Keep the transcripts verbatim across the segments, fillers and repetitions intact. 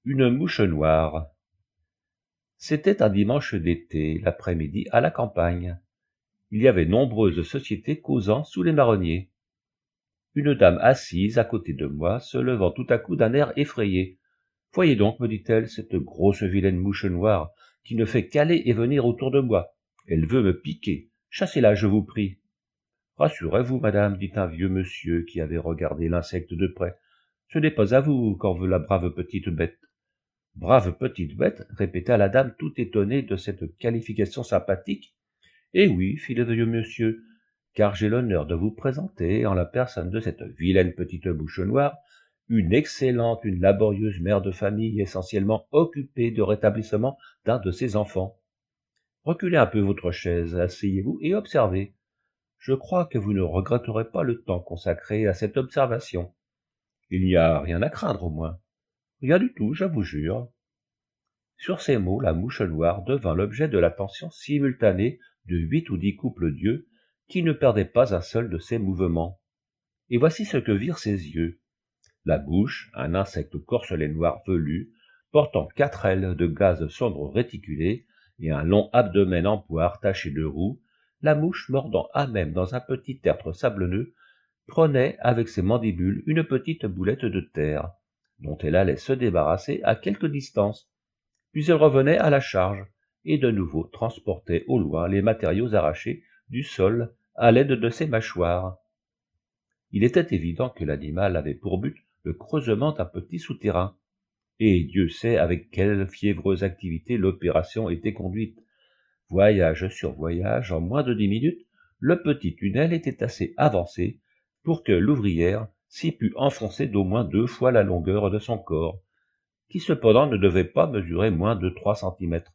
Une mouche noire. C'était un dimanche d'été, l'après-midi, à la campagne. Il y avait nombreuses sociétés causant sous les marronniers. Une dame assise à côté de moi, se levant tout à coup d'un air effrayé. « Voyez donc, me dit-elle, cette grosse vilaine mouche noire, qui ne fait qu'aller et venir autour de moi. Elle veut me piquer. Chassez-la, je vous prie. » « Rassurez-vous, madame, dit un vieux monsieur qui avait regardé l'insecte de près. Ce n'est pas à vous qu'en veut la brave petite bête. » « Brave petite bête, répéta la dame tout étonnée de cette qualification sympathique. Eh oui, fit le vieux monsieur, car j'ai l'honneur de vous présenter, en la personne de cette vilaine petite mouche noire, une excellente, une laborieuse mère de famille essentiellement occupée de rétablissement d'un de ses enfants. Reculez un peu votre chaise, asseyez-vous et observez. Je crois que vous ne regretterez pas le temps consacré à cette observation. Il n'y a rien à craindre au moins. Rien du tout, je vous jure. Sur ces mots, la mouche noire devint l'objet de l'attention simultanée de huit ou dix couples d'yeux qui ne perdaient pas un seul de ses mouvements. Et voici ce que virent ses yeux. La bouche, un insecte au corselet noir velu, portant quatre ailes de gaze sombre réticulées et un long abdomen en poire taché de roux, la mouche mordant à même dans un petit tertre sablonneux, prenait avec ses mandibules une petite boulette de terre, dont elle allait se débarrasser à quelque distance, puis elle revenait à la charge, et de nouveau transportait au loin les matériaux arrachés du sol à l'aide de ses mâchoires. Il était évident que l'animal avait pour but le creusement d'un petit souterrain, et Dieu sait avec quelle fiévreuse activité l'opération était conduite. Voyage sur voyage, en moins de dix minutes, le petit tunnel était assez avancé pour que l'ouvrière s'y pût enfoncer d'au moins deux fois la longueur de son corps, qui cependant ne devait pas mesurer moins de trois centimètres.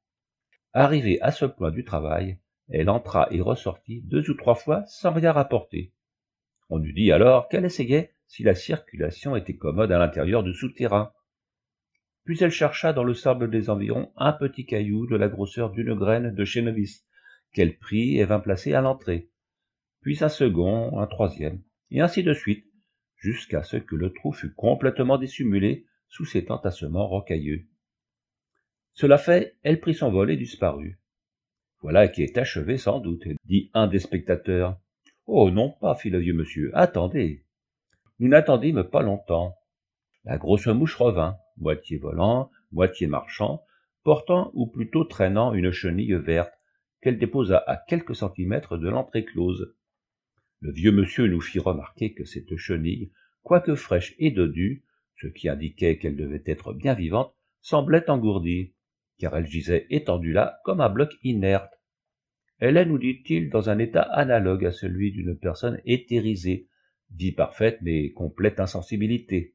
Arrivée à ce point du travail, elle entra et ressortit deux ou trois fois sans rien rapporter. On eût dit alors qu'elle essayait si la circulation était commode à l'intérieur du souterrain. Puis elle chercha dans le sable des environs un petit caillou de la grosseur d'une graine de chènevis, qu'elle prit et vint placer à l'entrée, puis un second, un troisième, et ainsi de suite, jusqu'à ce que le trou fût complètement dissimulé sous ces entassements rocailleux. Cela fait, elle prit son vol et disparut. « Voilà qui est achevé sans doute, » dit un des spectateurs. « Oh non pas, fit le vieux monsieur, attendez. » Nous n'attendîmes pas longtemps. La grosse mouche revint, moitié volant, moitié marchant, portant ou plutôt traînant une chenille verte, qu'elle déposa à quelques centimètres de l'entrée close. Le vieux monsieur nous fit remarquer que cette chenille, quoique fraîche et dodue, ce qui indiquait qu'elle devait être bien vivante, semblait engourdie, car elle gisait étendue là comme un bloc inerte. Elle est, nous dit-il, dans un état analogue à celui d'une personne éthérisée, vie parfaite mais complète insensibilité.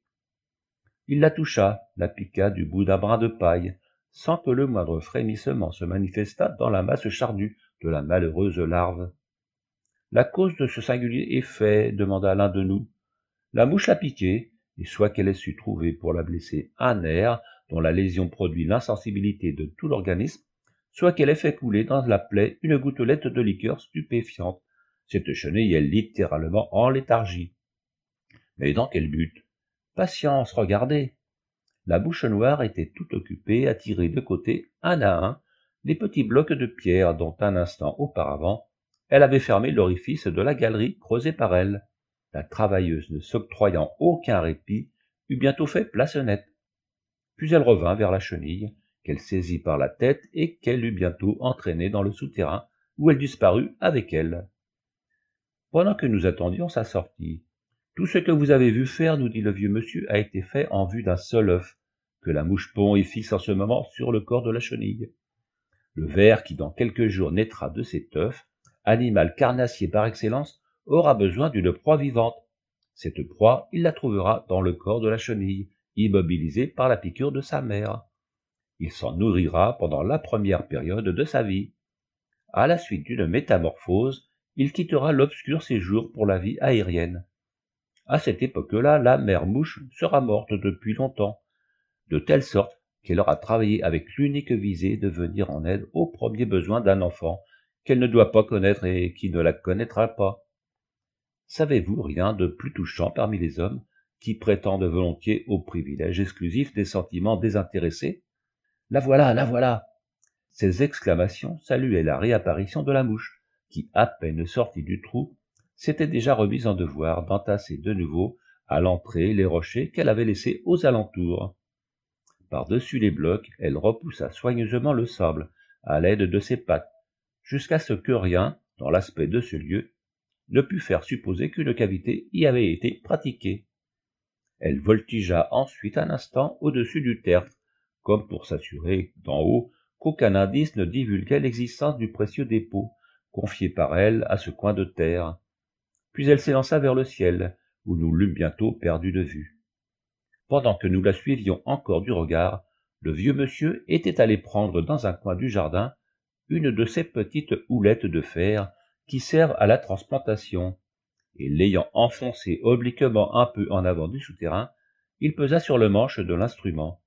Il la toucha, la piqua du bout d'un brin de paille, sans que le moindre frémissement se manifestât dans la masse charnue de la malheureuse larve. « La cause de ce singulier effet, demanda l'un de nous. La mouche l'a piqué, et soit qu'elle ait su trouver pour la blesser un nerf dont la lésion produit l'insensibilité de tout l'organisme, soit qu'elle ait fait couler dans la plaie une gouttelette de liqueur stupéfiante. Cette chenille est littéralement en léthargie. Mais dans quel but? Patience, regardez. La bouche noire était tout occupée à tirer de côté, un à un, les petits blocs de pierre dont un instant auparavant, elle avait fermé l'orifice de la galerie creusée par elle. La travailleuse, ne s'octroyant aucun répit, eut bientôt fait place nette. Puis elle revint vers la chenille, qu'elle saisit par la tête et qu'elle eut bientôt entraînée dans le souterrain, où elle disparut avec elle. Pendant que nous attendions sa sortie, « Tout ce que vous avez vu faire, nous dit le vieux monsieur, a été fait en vue d'un seul œuf, que la mouche pond et fixe en ce moment sur le corps de la chenille. Le ver qui dans quelques jours naîtra de cet œuf, animal carnassier par excellence, aura besoin d'une proie vivante. Cette proie, il la trouvera dans le corps de la chenille, immobilisée par la piqûre de sa mère. Il s'en nourrira pendant la première période de sa vie. À la suite d'une métamorphose, il quittera l'obscur séjour pour la vie aérienne. À cette époque-là, la mère mouche sera morte depuis longtemps, de telle sorte qu'elle aura travaillé avec l'unique visée de venir en aide aux premiers besoins d'un enfant qu'elle ne doit pas connaître et qui ne la connaîtra pas. Savez-vous rien de plus touchant parmi les hommes qui prétendent volontiers au privilège exclusif des sentiments désintéressés. « La voilà, la voilà !» Ces exclamations saluaient la réapparition de la mouche, qui, à peine sortie du trou, s'était déjà remise en devoir d'entasser de nouveau à l'entrée les rochers qu'elle avait laissés aux alentours. Par-dessus les blocs, elle repoussa soigneusement le sable, à l'aide de ses pattes, jusqu'à ce que rien, dans l'aspect de ce lieu, ne pût faire supposer qu'une cavité y avait été pratiquée. Elle voltigea ensuite un instant au-dessus du tertre, comme pour s'assurer, d'en haut, qu'aucun indice ne divulguait l'existence du précieux dépôt, confié par elle à ce coin de terre. Puis elle s'élança vers le ciel, où nous l'eûmes bientôt perdue de vue. Pendant que nous la suivions encore du regard, le vieux monsieur était allé prendre dans un coin du jardin une de ces petites houlettes de fer qui servent à la transplantation, et l'ayant enfoncée obliquement un peu en avant du souterrain, il pesa sur le manche de l'instrument.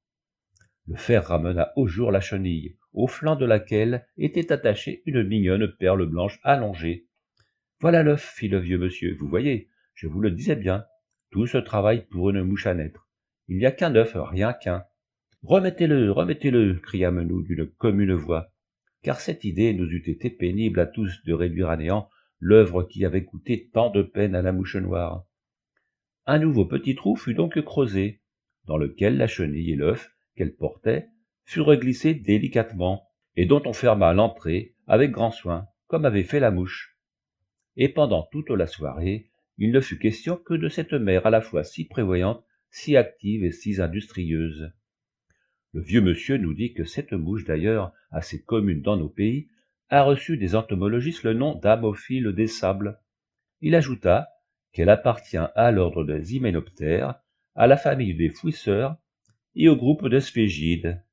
Le fer ramena au jour la chenille, au flanc de laquelle était attachée une mignonne perle blanche allongée. « Voilà l'œuf, fit le vieux monsieur, vous voyez, je vous le disais bien, tout ce travail pour une mouche à naître. Il n'y a qu'un œuf, rien qu'un. »« Remettez-le, remettez-le » criâmes-nous d'une commune voix, car cette idée nous eût été pénible à tous de réduire à néant l'œuvre qui avait coûté tant de peine à la mouche noire. Un nouveau petit trou fut donc creusé, dans lequel la chenille et l'œuf qu'elle portait furent glissés délicatement, et dont on ferma l'entrée avec grand soin, comme avait fait la mouche. Et pendant toute la soirée, il ne fut question que de cette mère à la fois si prévoyante, si active et si industrieuse. Le vieux monsieur nous dit que cette mouche, d'ailleurs assez commune dans nos pays, a reçu des entomologistes le nom d'amophile des sables. Il ajouta qu'elle appartient à l'ordre des hyménoptères, à la famille des fouisseurs et au groupe des sphégides.